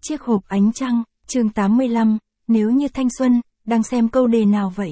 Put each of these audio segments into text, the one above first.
Chiếc hộp ánh trăng, chương 85, nếu như thanh xuân, đang xem câu đề nào vậy?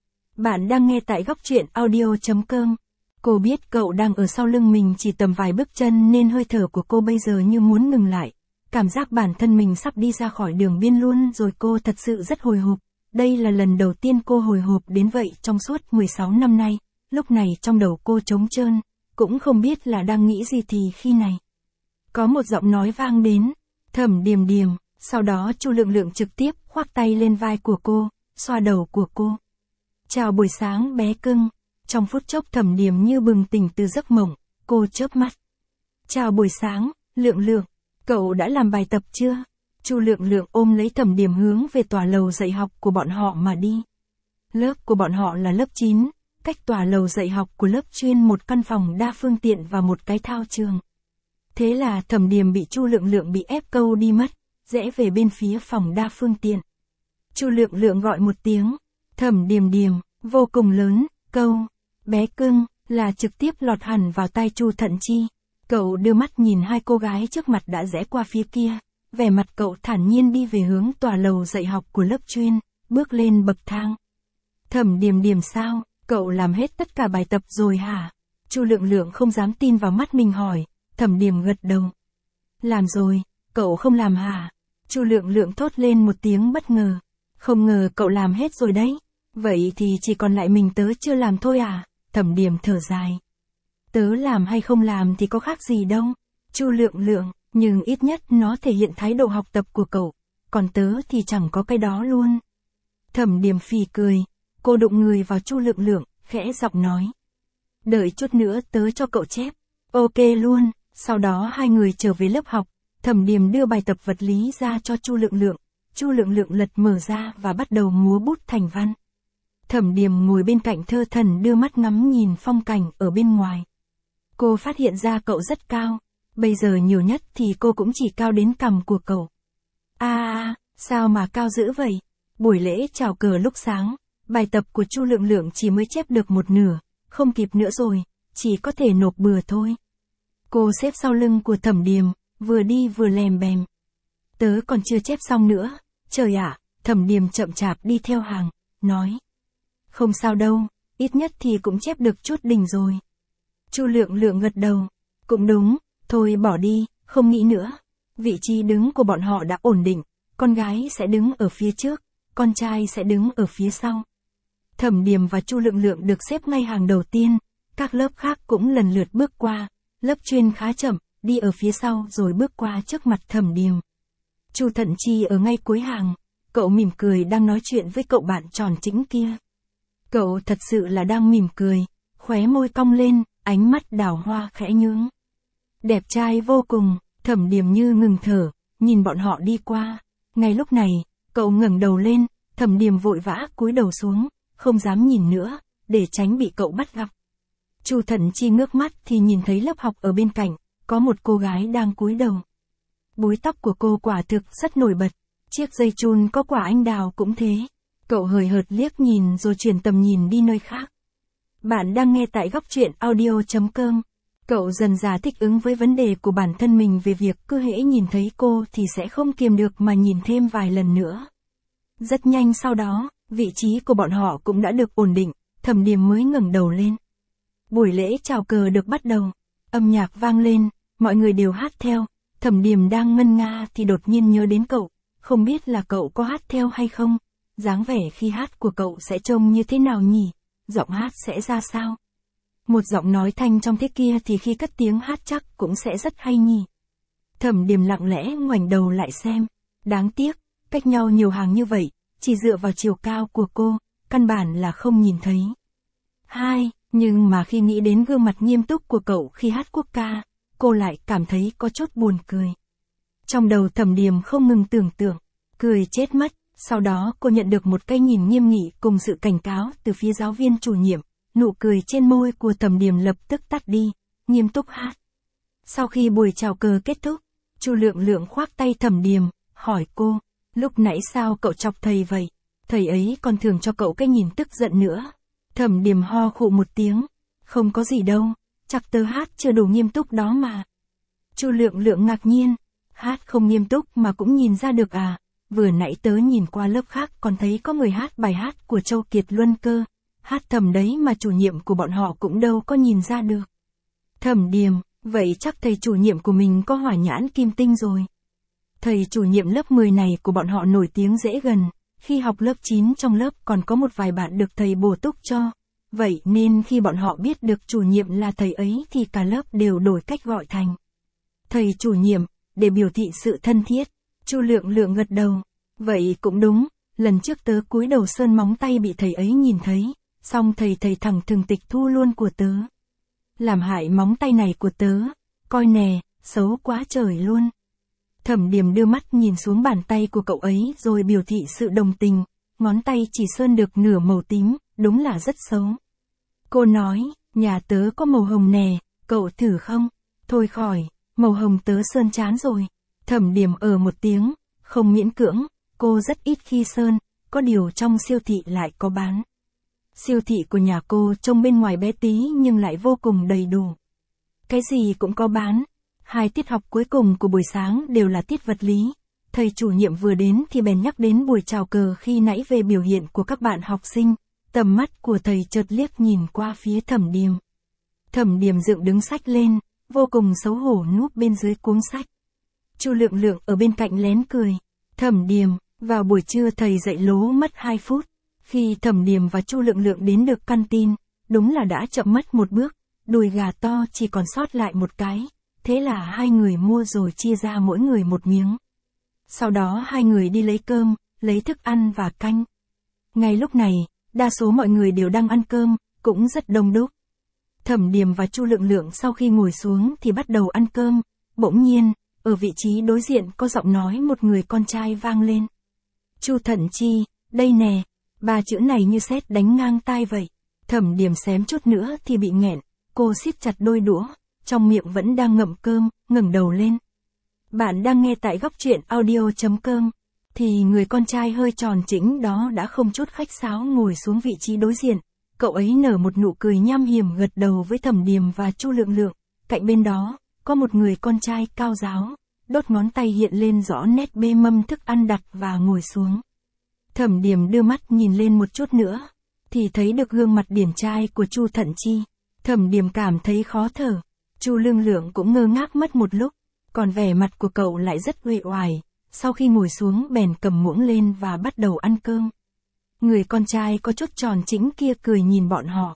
Bạn đang nghe tại góc truyện audio.com. Cô biết cậu đang ở sau lưng mình chỉ tầm vài bước chân nên hơi thở của cô bây giờ như muốn ngừng lại. Cảm giác bản thân mình sắp đi ra khỏi đường biên luôn rồi, cô thật sự rất hồi hộp. Đây là lần đầu tiên cô hồi hộp đến vậy trong suốt 16 năm nay. Lúc này trong đầu cô trống trơn, cũng không biết là đang nghĩ gì thì khi này. Có một giọng nói vang đến, Thẩm Điềm Điềm, sau đó Chu Lượng Lượng trực tiếp khoác tay lên vai của cô, xoa đầu của cô. Chào buổi sáng bé cưng. Trong phút chốc Thẩm Điềm như bừng tỉnh từ giấc mộng, cô chớp mắt. Chào buổi sáng, Lượng Lượng, cậu đã làm bài tập chưa? Chu Lượng Lượng ôm lấy Thẩm Điềm hướng về tòa lầu dạy học của bọn họ mà đi. Lớp của bọn họ là lớp 9, cách tòa lầu dạy học của lớp chuyên một căn phòng đa phương tiện và một cái thao trường. Thế là Thẩm Điềm bị Chu Lượng Lượng bị ép câu đi mất, rẽ về bên phía phòng đa phương tiện. Chu Lượng Lượng gọi một tiếng, Thẩm Điềm Điềm, vô cùng lớn, câu, bé cưng, là trực tiếp lọt hẳn vào tai Chu Thận Chi. Cậu đưa mắt nhìn hai cô gái trước mặt đã rẽ qua phía kia, vẻ mặt cậu thản nhiên đi về hướng tòa lầu dạy học của lớp chuyên, bước lên bậc thang. Thẩm Điềm Điềm sao, cậu làm hết tất cả bài tập rồi hả? Chu Lượng Lượng không dám tin vào mắt mình hỏi. Thẩm Điềm gật đầu. Làm rồi, cậu không làm hả? Chu Lượng Lượng thốt lên một tiếng bất ngờ. Không ngờ cậu làm hết rồi đấy. Vậy thì chỉ còn lại mình tớ chưa làm thôi à? Thẩm Điềm thở dài. Tớ làm hay không làm thì có khác gì đâu. Chu Lượng Lượng, nhưng ít nhất nó thể hiện thái độ học tập của cậu. Còn tớ thì chẳng có cái đó luôn. Thẩm Điềm phì cười. Cô đụng người vào Chu Lượng Lượng, khẽ giọng nói. Đợi chút nữa tớ cho cậu chép. Ok luôn. Sau đó hai người trở về lớp học, Thẩm Điềm đưa bài tập vật lý ra cho Chu Lượng Lượng. Chu Lượng Lượng lật mở ra và bắt đầu múa bút thành văn. Thẩm Điềm ngồi bên cạnh thơ thẩn đưa mắt ngắm nhìn phong cảnh ở bên ngoài. Cô phát hiện ra cậu rất cao, bây giờ nhiều nhất thì cô cũng chỉ cao đến cằm của cậu. Sao mà cao dữ vậy? Buổi lễ chào cờ lúc sáng, bài tập của Chu Lượng Lượng chỉ mới chép được một nửa, không kịp nữa rồi, chỉ có thể nộp bừa thôi. Cô xếp sau lưng của Thẩm Điềm, vừa đi vừa lèm bèm. Tớ còn chưa chép xong nữa, trời ạ, Thẩm Điềm chậm chạp đi theo hàng, nói. Không sao đâu, ít nhất thì cũng chép được chút đỉnh rồi. Chu Lượng Lượng gật đầu, cũng đúng, thôi bỏ đi, không nghĩ nữa. Vị trí đứng của bọn họ đã ổn định, con gái sẽ đứng ở phía trước, con trai sẽ đứng ở phía sau. Thẩm Điềm và Chu Lượng Lượng được xếp ngay hàng đầu tiên, các lớp khác cũng lần lượt bước qua. Lớp chuyên khá chậm, đi ở phía sau rồi bước qua trước mặt Thẩm Điềm. Chu Thận Chi ở ngay cuối hàng, cậu mỉm cười đang nói chuyện với cậu bạn tròn chỉnh kia. Cậu thật sự là đang mỉm cười, khóe môi cong lên, ánh mắt đào hoa khẽ nhướng. Đẹp trai vô cùng, Thẩm Điềm như ngừng thở, nhìn bọn họ đi qua. Ngay lúc này, cậu ngẩng đầu lên, Thẩm Điềm vội vã cúi đầu xuống, không dám nhìn nữa, để tránh bị cậu bắt gặp. Chu Thận Chi ngước mắt thì nhìn thấy lớp học ở bên cạnh, có một cô gái đang cúi đầu. Búi tóc của cô quả thực rất nổi bật, chiếc dây chun có quả anh đào cũng thế. Cậu hời hợt liếc nhìn rồi chuyển tầm nhìn đi nơi khác. Bạn đang nghe tại góc truyện audio.com. Cậu dần dà thích ứng với vấn đề của bản thân mình về việc cứ hễ nhìn thấy cô thì sẽ không kiềm được mà nhìn thêm vài lần nữa. Rất nhanh sau đó, vị trí của bọn họ cũng đã được ổn định, Thẩm Điềm mới ngẩng đầu lên. Buổi lễ chào cờ được bắt đầu, âm nhạc vang lên, mọi người đều hát theo. Thẩm Điềm đang ngân nga thì đột nhiên nhớ đến cậu, không biết là cậu có hát theo hay không, dáng vẻ khi hát của cậu sẽ trông như thế nào nhỉ, giọng hát sẽ ra sao. Một giọng nói thanh trong thế kia thì khi cất tiếng hát chắc cũng sẽ rất hay nhỉ. Thẩm Điềm lặng lẽ ngoảnh đầu lại xem, đáng tiếc, cách nhau nhiều hàng như vậy, chỉ dựa vào chiều cao của cô, căn bản là không nhìn thấy. Nhưng mà khi nghĩ đến gương mặt nghiêm túc của cậu khi hát quốc ca, cô lại cảm thấy có chút buồn cười. Trong đầu Thẩm Điềm không ngừng tưởng tượng, cười chết mất, sau đó cô nhận được một cái nhìn nghiêm nghị cùng sự cảnh cáo từ phía giáo viên chủ nhiệm, nụ cười trên môi của Thẩm Điềm lập tức tắt đi, nghiêm túc hát. Sau khi buổi chào cờ kết thúc, Chu Lượng Lượng khoác tay Thẩm Điềm, hỏi cô, lúc nãy sao cậu chọc thầy vậy? Thầy ấy còn thường cho cậu cái nhìn tức giận nữa. Thẩm Điềm ho khụ một tiếng, không có gì đâu, chắc tớ hát chưa đủ nghiêm túc đó mà. Chu Lượng Lượng ngạc nhiên, Hát không nghiêm túc mà cũng nhìn ra được à, vừa nãy tớ nhìn qua lớp khác còn thấy có người hát bài hát của Châu Kiệt Luân cơ, hát thầm đấy mà chủ nhiệm của bọn họ cũng đâu có nhìn ra được. Thẩm Điềm, vậy chắc thầy chủ nhiệm của mình có hỏa nhãn kim tinh rồi. Thầy chủ nhiệm lớp 10 này của bọn họ nổi tiếng dễ gần, khi học lớp 9 trong lớp còn có một vài bạn được thầy bổ túc cho. Vậy nên khi bọn họ biết được chủ nhiệm là thầy ấy thì cả lớp đều đổi cách gọi thành thầy chủ nhiệm, để biểu thị sự thân thiết. Chu Lượng Lượng gật đầu. Vậy cũng đúng, lần trước tớ cúi đầu sơn móng tay bị thầy ấy nhìn thấy, xong thầy thẳng thừng tịch thu luôn của tớ. Làm hại móng tay này của tớ, coi nè, xấu quá trời luôn. Thẩm Điềm đưa mắt nhìn xuống bàn tay của cậu ấy rồi biểu thị sự đồng tình, ngón tay chỉ sơn được nửa màu tím, đúng là rất xấu. Cô nói, nhà tớ có màu hồng nè, cậu thử không? Thôi khỏi, màu hồng tớ sơn chán rồi. Thẩm Điềm một tiếng, không miễn cưỡng, cô rất ít khi sơn, có điều trong siêu thị lại có bán. Siêu thị của nhà cô trông bên ngoài bé tí nhưng lại vô cùng đầy đủ. Cái gì cũng có bán. 2 tiết học cuối cùng của buổi sáng đều là tiết vật lý. Thầy chủ nhiệm vừa đến thì bèn nhắc đến buổi chào cờ khi nãy về biểu hiện của các bạn học sinh. Tầm mắt của thầy chợt liếc nhìn qua phía Thẩm Điềm. Thẩm Điềm dựng đứng sách lên, vô cùng xấu hổ núp bên dưới cuống sách. Chu Lượng Lượng ở bên cạnh lén cười. Thẩm Điềm, vào buổi trưa thầy dạy lố mất 2 phút. Khi Thẩm Điềm và Chu Lượng Lượng đến được căn tin, đúng là đã chậm mất một bước, đùi gà to chỉ còn sót lại một cái. Thế là 2 người mua rồi chia ra mỗi người một miếng. Sau đó 2 người đi lấy cơm, lấy thức ăn và canh. Ngay lúc này, đa số mọi người đều đang ăn cơm, cũng rất đông đúc. Thẩm Điềm và Chu Lượng Lượng sau khi ngồi xuống thì bắt đầu ăn cơm, bỗng nhiên, ở vị trí đối diện có giọng nói một người con trai vang lên. Chu Thận Chi, đây nè, 3 chữ này như sét đánh ngang tai vậy. Thẩm Điềm xém chút nữa thì bị nghẹn, cô siết chặt đôi đũa, trong miệng vẫn đang ngậm cơm, ngẩng đầu lên. Bạn đang nghe tại góc truyện audio.com. Thì người con trai hơi tròn chỉnh đó đã không chút khách sáo ngồi xuống vị trí đối diện. Cậu ấy nở một nụ cười nham hiểm gật đầu với Thẩm Điềm và Chu Lượng Lượng. Cạnh bên đó, có một người con trai cao ráo, đốt ngón tay hiện lên rõ nét bê mâm thức ăn đặt và ngồi xuống. Thẩm Điềm đưa mắt nhìn lên một chút nữa, thì thấy được gương mặt điển trai của Chu Thận Chi. Thẩm Điềm cảm thấy khó thở. Chu Lượng Lượng cũng ngơ ngác mất một lúc, còn vẻ mặt của cậu lại rất uể oải. Sau khi ngồi xuống bèn cầm muỗng lên và bắt đầu ăn cơm. Người con trai có chút tròn chỉnh kia cười nhìn bọn họ.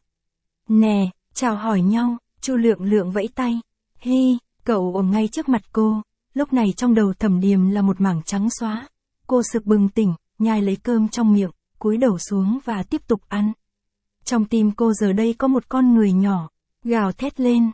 Nè, chào hỏi nhau, Chu Lượng Lượng vẫy tay. Hi, cậu ở ngay trước mặt cô. Lúc này trong đầu Thẩm Điềm là một mảng trắng xóa. Cô sực bừng tỉnh, nhai lấy cơm trong miệng, cúi đầu xuống và tiếp tục ăn. Trong tim cô giờ đây có một con người nhỏ, gào thét lên,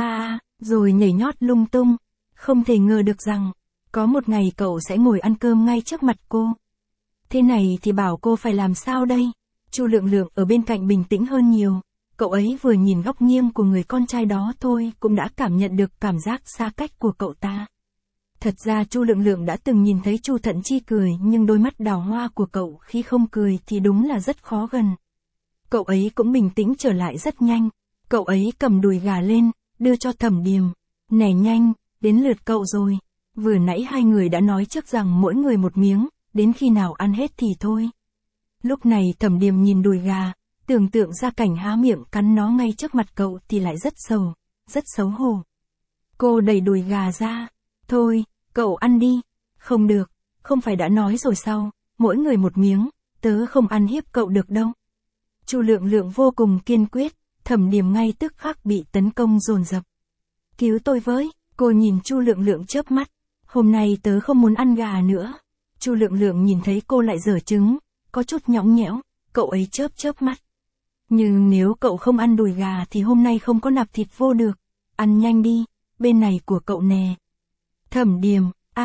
rồi nhảy nhót lung tung. Không thể ngờ được rằng, có một ngày cậu sẽ ngồi ăn cơm ngay trước mặt cô. Thế này thì bảo cô phải làm sao đây? Chu Lượng Lượng ở bên cạnh bình tĩnh hơn nhiều. Cậu ấy vừa nhìn góc nghiêng của người con trai đó thôi cũng đã cảm nhận được cảm giác xa cách của cậu ta. Thật ra Chu Lượng Lượng đã từng nhìn thấy Chu Thận Chi cười nhưng đôi mắt đào hoa của cậu khi không cười thì đúng là rất khó gần. Cậu ấy cũng bình tĩnh trở lại rất nhanh. Cậu ấy cầm đùi gà lên, đưa cho Thẩm Điềm. Nè nhanh, đến lượt cậu rồi. Vừa nãy 2 người đã nói trước rằng mỗi người một miếng, đến khi nào ăn hết thì thôi. Lúc này Thẩm Điềm nhìn đùi gà, tưởng tượng ra cảnh há miệng cắn nó ngay trước mặt cậu thì lại rất xấu hổ. Cô đẩy đùi gà ra. Thôi, cậu ăn đi. Không được, không phải đã nói rồi sao, mỗi người một miếng, tớ không ăn hiếp cậu được đâu. Chu Lượng Lượng vô cùng kiên quyết, Thẩm Điềm ngay tức khắc bị tấn công dồn dập. Cứu tôi với, cô nhìn Chu Lượng Lượng chớp mắt. Hôm nay tớ không muốn ăn gà nữa. Chu Lượng Lượng nhìn thấy cô lại giở trứng, có chút nhõng nhẽo, cậu ấy chớp mắt. Nhưng nếu cậu không ăn đùi gà thì hôm nay không có nạp thịt vô được. Ăn nhanh đi, bên này của cậu nè. Thẩm Điềm,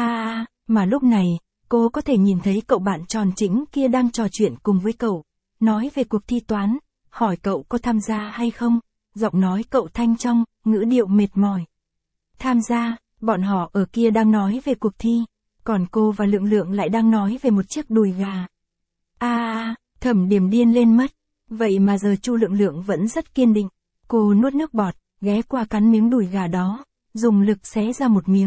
mà lúc này, cô có thể nhìn thấy cậu bạn tròn chỉnh kia đang trò chuyện cùng với cậu. Nói về cuộc thi toán, hỏi cậu có tham gia hay không. Giọng nói cậu thanh trong, ngữ điệu mệt mỏi. Tham gia, bọn họ ở kia đang nói về cuộc thi. Còn cô và Lượng Lượng lại đang nói về một chiếc đùi gà. Thẩm Điềm điên lên mất. Vậy mà giờ Chu Lượng Lượng vẫn rất kiên định. Cô nuốt nước bọt, ghé qua cắn miếng đùi gà đó, dùng lực xé ra một miếng,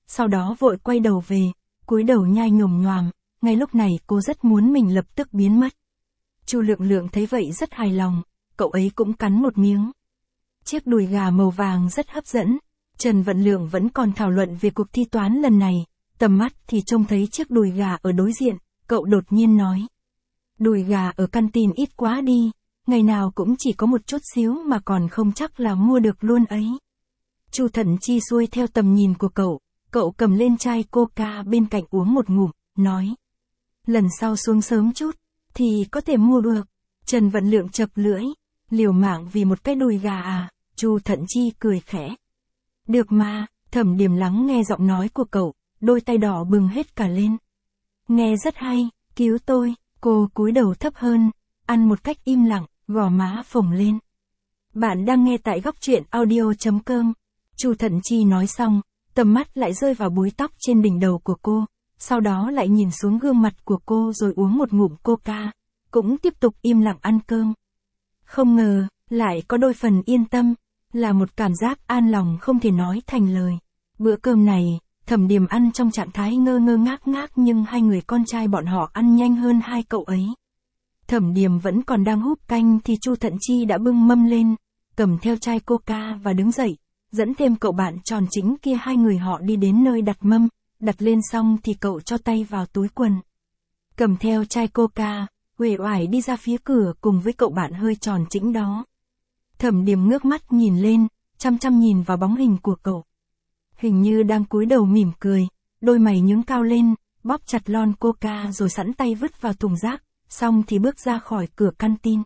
sau đó vội quay đầu về, cúi đầu nhai nhồm nhoàm, ngay lúc này cô rất muốn mình lập tức biến mất. Chu Lượng Lượng thấy vậy rất hài lòng, cậu ấy cũng cắn một miếng. Chiếc đùi gà màu vàng rất hấp dẫn, Trần Vận Lượng vẫn còn thảo luận về cuộc thi toán lần này, tầm mắt thì trông thấy chiếc đùi gà ở đối diện, cậu đột nhiên nói. Đùi gà ở căn tin ít quá đi, ngày nào cũng chỉ có một chút xíu mà còn không chắc là mua được luôn ấy. Chu Thận Chi xuôi theo tầm nhìn của cậu cầm lên chai coca bên cạnh uống một ngụm, nói. Lần sau xuống sớm chút, thì có thể mua được. Trần Vận Lượng chập lưỡi, liều mạng vì một cái đùi gà à, Chu Thận Chi cười khẽ. Được mà, Thẩm Điềm lắng nghe giọng nói của cậu, đôi tay đỏ bừng hết cả lên. Nghe rất hay, cứu tôi, cô cúi đầu thấp hơn, ăn một cách im lặng, gò má phồng lên. Bạn đang nghe tại góc truyện audio.com. Chu Thận Chi nói xong, tầm mắt lại rơi vào búi tóc trên đỉnh đầu của cô, sau đó lại nhìn xuống gương mặt của cô rồi uống một ngụm coca, cũng tiếp tục im lặng ăn cơm. Không ngờ, lại có đôi phần yên tâm, là một cảm giác an lòng không thể nói thành lời. Bữa cơm này, Thẩm Điềm ăn trong trạng thái ngơ ngơ ngác ngác nhưng hai người con trai bọn họ ăn nhanh hơn hai cậu ấy. Thẩm Điềm vẫn còn đang húp canh thì Chu Thận Chi đã bưng mâm lên, cầm theo chai coca và đứng dậy, dẫn thêm cậu bạn tròn chính kia, hai người họ đi đến nơi đặt mâm, đặt lên xong thì cậu cho tay vào túi quần. Cầm theo chai coca, uể oải đi ra phía cửa cùng với cậu bạn hơi tròn chỉnh đó. Thẩm Điềm ngước mắt nhìn lên, chăm chăm nhìn vào bóng hình của cậu. Hình như đang cúi đầu mỉm cười, đôi mày nhướng cao lên, bóp chặt lon coca rồi sẵn tay vứt vào thùng rác, xong thì bước ra khỏi cửa căn tin.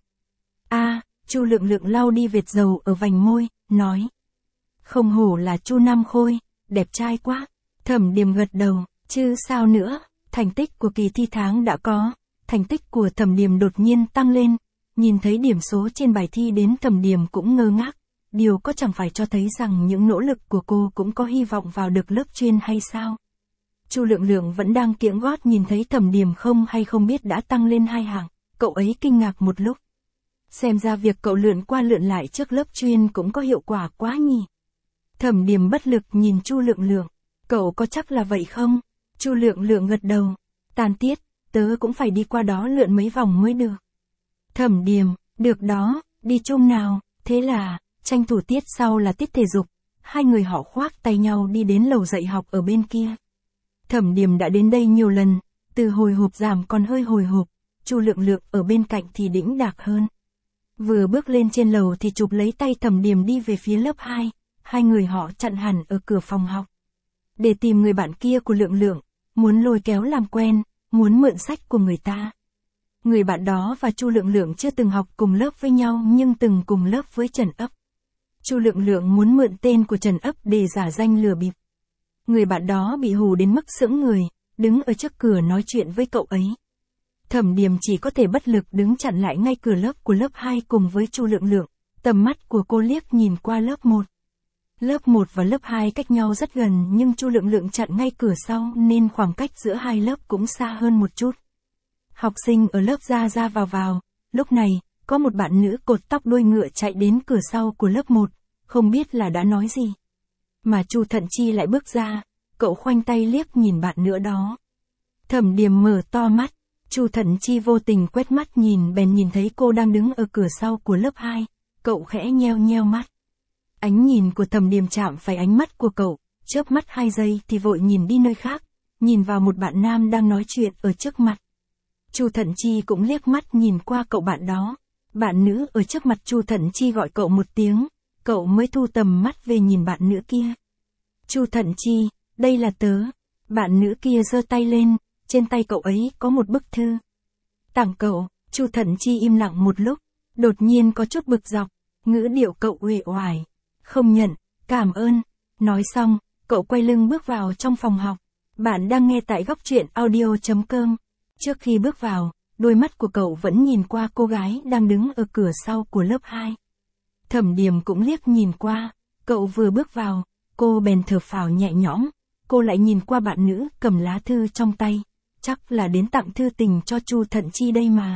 Chu Lượng Lượng lau đi vệt dầu ở vành môi, nói. Không hổ là Chu Nam Khôi, đẹp trai quá. Thẩm Điềm gật đầu, chứ sao nữa, thành tích của kỳ thi tháng đã có. Thành tích của Thẩm Điềm đột nhiên tăng lên, nhìn thấy điểm số trên bài thi đến Thẩm Điềm cũng ngơ ngác. Điều có chẳng phải cho thấy rằng những nỗ lực của cô cũng có hy vọng vào được lớp chuyên hay sao? Chu Lượng Lượng vẫn đang kiễng gót nhìn thấy Thẩm Điềm không hay không biết đã tăng lên 2 hạng, cậu ấy kinh ngạc một lúc. Xem ra việc cậu lượn qua lượn lại trước lớp chuyên cũng có hiệu quả quá nhỉ. Thẩm Điềm bất lực nhìn Chu Lượng Lượng, cậu có chắc là vậy không? Chu Lượng Lượng gật đầu, tan tiết, tớ cũng phải đi qua đó lượn mấy vòng mới được. Thẩm Điềm, được đó, đi chung nào, thế là, tranh thủ tiết sau là tiết thể dục, hai người họ khoác tay nhau đi đến lầu dạy học ở bên kia. Thẩm Điềm đã đến đây nhiều lần, từ hồi hộp giảm còn hơi hồi hộp, Chu Lượng Lượng ở bên cạnh thì đĩnh đạc hơn. Vừa bước lên trên lầu thì chụp lấy tay Thẩm Điềm đi về phía lớp 2, hai người họ chặn hẳn ở cửa phòng học. Để tìm người bạn kia của Lượng Lượng, muốn lôi kéo làm quen, muốn mượn sách của người ta. Người bạn đó và Chu Lượng Lượng chưa từng học cùng lớp với nhau nhưng từng cùng lớp với Trần Ấp. Chu Lượng Lượng muốn mượn tên của Trần Ấp để giả danh lừa bịp. Người bạn đó bị hù đến mức sững người, đứng ở trước cửa nói chuyện với cậu ấy. Thẩm Điềm chỉ có thể bất lực đứng chặn lại ngay cửa lớp của lớp 2 cùng với Chu Lượng Lượng, tầm mắt của cô liếc nhìn qua lớp 1. Lớp 1 và lớp 2 cách nhau rất gần nhưng Chu Lượng Lượng chặn ngay cửa sau nên khoảng cách giữa hai lớp cũng xa hơn một chút. Học sinh ở lớp ra vào, lúc này, có một bạn nữ cột tóc đuôi ngựa chạy đến cửa sau của lớp 1, không biết là đã nói gì. Mà Chu Thận Chi lại bước ra, cậu khoanh tay liếc nhìn bạn nữa đó. Thẩm Điềm mở to mắt, Chu Thận Chi vô tình quét mắt nhìn bèn nhìn thấy cô đang đứng ở cửa sau của lớp 2, cậu khẽ nheo nheo mắt. Ánh nhìn của Thẩm Điềm chạm phải ánh mắt của cậu, chớp mắt 2 giây thì vội nhìn đi nơi khác, nhìn vào một bạn nam đang nói chuyện ở trước mặt. Chu Thận Chi cũng liếc mắt nhìn qua cậu bạn đó. Bạn nữ ở trước mặt Chu Thận Chi gọi cậu một tiếng, cậu mới thu tầm mắt về nhìn bạn nữ kia. Chu Thận Chi, đây là tớ. Bạn nữ kia giơ tay lên, trên tay cậu ấy có một bức thư. Tặng cậu. Chu Thận Chi im lặng một lúc, đột nhiên có chút bực dọc, ngữ điệu cậu uể oải. Không nhận, cảm ơn. Nói xong, cậu quay lưng bước vào trong phòng học. Bạn đang nghe tại góc truyện audio.com. Trước khi bước vào, đôi mắt của cậu vẫn nhìn qua cô gái đang đứng ở cửa sau của lớp 2. Thẩm Điềm cũng liếc nhìn qua, cậu vừa bước vào, cô bèn thở phào nhẹ nhõm, cô lại nhìn qua bạn nữ cầm lá thư trong tay, chắc là đến tặng thư tình cho Chu Thận Chi đây mà.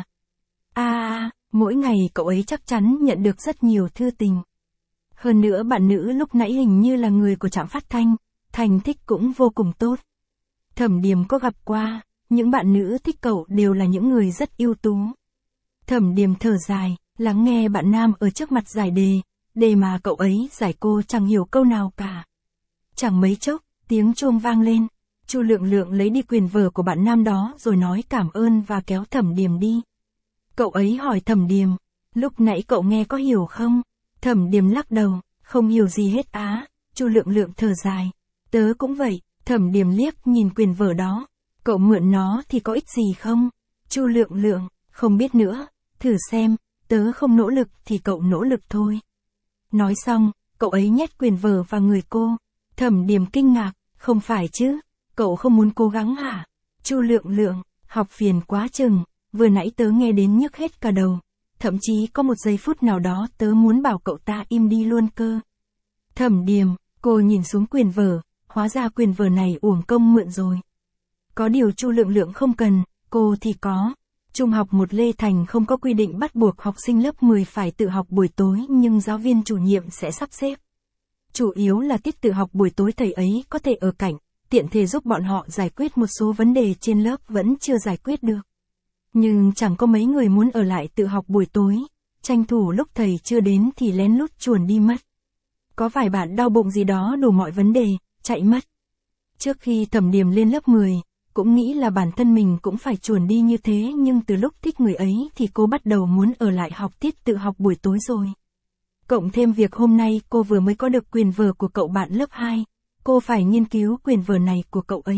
Mỗi ngày cậu ấy chắc chắn nhận được rất nhiều thư tình. Hơn nữa bạn nữ lúc nãy hình như là người của trạm phát thanh, thành tích cũng vô cùng tốt. Thẩm Điềm có gặp qua, những bạn nữ thích cậu đều là những người rất ưu tú. Thẩm Điềm thở dài, lắng nghe bạn nam ở trước mặt giải đề mà cậu ấy giải cô chẳng hiểu câu nào cả. Chẳng mấy chốc, tiếng chuông vang lên, Chu Lượng Lượng lấy đi quyền vở của bạn nam đó rồi nói cảm ơn và kéo Thẩm Điềm đi. Cậu ấy hỏi Thẩm Điềm, lúc nãy cậu nghe có hiểu không? Thẩm Điềm lắc đầu, không hiểu gì hết á. Chu Lượng Lượng thở dài, tớ cũng vậy. Thẩm Điềm liếc nhìn quyền vở đó, cậu mượn nó thì có ích gì không? Chu Lượng Lượng, không biết nữa, thử xem, tớ không nỗ lực thì cậu nỗ lực thôi. Nói xong, cậu ấy nhét quyền vở vào người cô. Thẩm Điềm kinh ngạc, không phải chứ, cậu không muốn cố gắng hả? Chu Lượng Lượng, học phiền quá chừng, vừa nãy tớ nghe đến nhức hết cả đầu. Thậm chí có một giây phút nào đó tớ muốn bảo cậu ta im đi luôn cơ. Thẩm Điềm, cô nhìn xuống quyền vở, hóa ra quyền vở này uổng công mượn rồi. Có điều Chu Lượng Lượng không cần, cô thì có. Trung học 1 Lê Thành không có quy định bắt buộc học sinh lớp 10 phải tự học buổi tối nhưng giáo viên chủ nhiệm sẽ sắp xếp. Chủ yếu là tiết tự học buổi tối thầy ấy có thể ở cạnh, tiện thể giúp bọn họ giải quyết một số vấn đề trên lớp vẫn chưa giải quyết được. Nhưng chẳng có mấy người muốn ở lại tự học buổi tối, tranh thủ lúc thầy chưa đến thì lén lút chuồn đi mất. Có vài bạn đau bụng gì đó đủ mọi vấn đề, chạy mất. Trước khi Thẩm Điềm lên lớp 10, cũng nghĩ là bản thân mình cũng phải chuồn đi như thế nhưng từ lúc thích người ấy thì cô bắt đầu muốn ở lại học tiết tự học buổi tối rồi. Cộng thêm việc hôm nay cô vừa mới có được quyền vở của cậu bạn lớp 2, cô phải nghiên cứu quyền vở này của cậu ấy.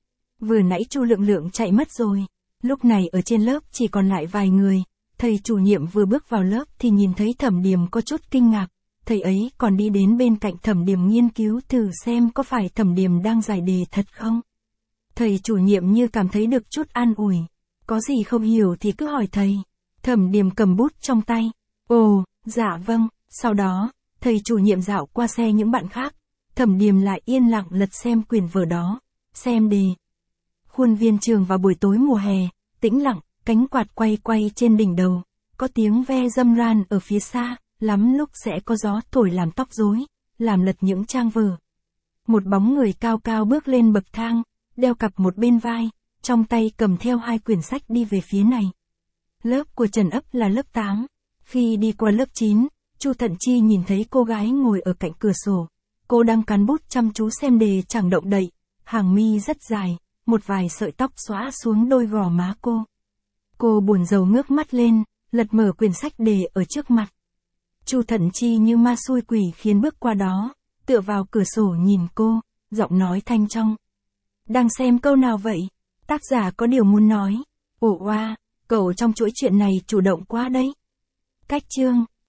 Vừa nãy Chu Lượng Lượng chạy mất rồi, lúc này ở trên lớp chỉ còn lại vài người, thầy chủ nhiệm vừa bước vào lớp thì nhìn thấy Thẩm Điềm có chút kinh ngạc. Thầy ấy còn đi đến bên cạnh Thẩm Điềm nghiên cứu thử xem có phải Thẩm Điềm đang giải đề thật không. Thầy chủ nhiệm như cảm thấy được chút an ủi. Có gì không hiểu thì cứ hỏi thầy. Thẩm Điềm cầm bút trong tay. Ồ, dạ vâng. Sau đó, thầy chủ nhiệm dạo qua xe những bạn khác. Thẩm Điềm lại yên lặng lật xem quyển vở đó. Xem đề. Khuôn viên trường vào buổi tối mùa hè, tĩnh lặng, cánh quạt quay quay trên đỉnh đầu. Có tiếng ve râm ran ở phía xa. Lắm lúc sẽ có gió thổi làm tóc rối, làm lật những trang vở. Một bóng người cao cao bước lên bậc thang, đeo cặp một bên vai, trong tay cầm theo 2 quyển sách đi về phía này. Lớp của Trần Ấp là lớp 8. Khi đi qua lớp 9, Chu Thận Chi nhìn thấy cô gái ngồi ở cạnh cửa sổ. Cô đang cán bút chăm chú xem đề chẳng động đậy, hàng mi rất dài, một vài sợi tóc xõa xuống đôi gò má cô. Cô buồn rầu ngước mắt lên, lật mở quyển sách đề ở trước mặt. Chu Thận Chi như ma xui quỷ khiến bước qua đó, tựa vào cửa sổ nhìn cô, giọng nói thanh trong. Đang xem câu nào vậy? Tác giả có điều muốn nói. Ủa oa, cậu trong chuỗi chuyện này chủ động quá đấy. Cách chương.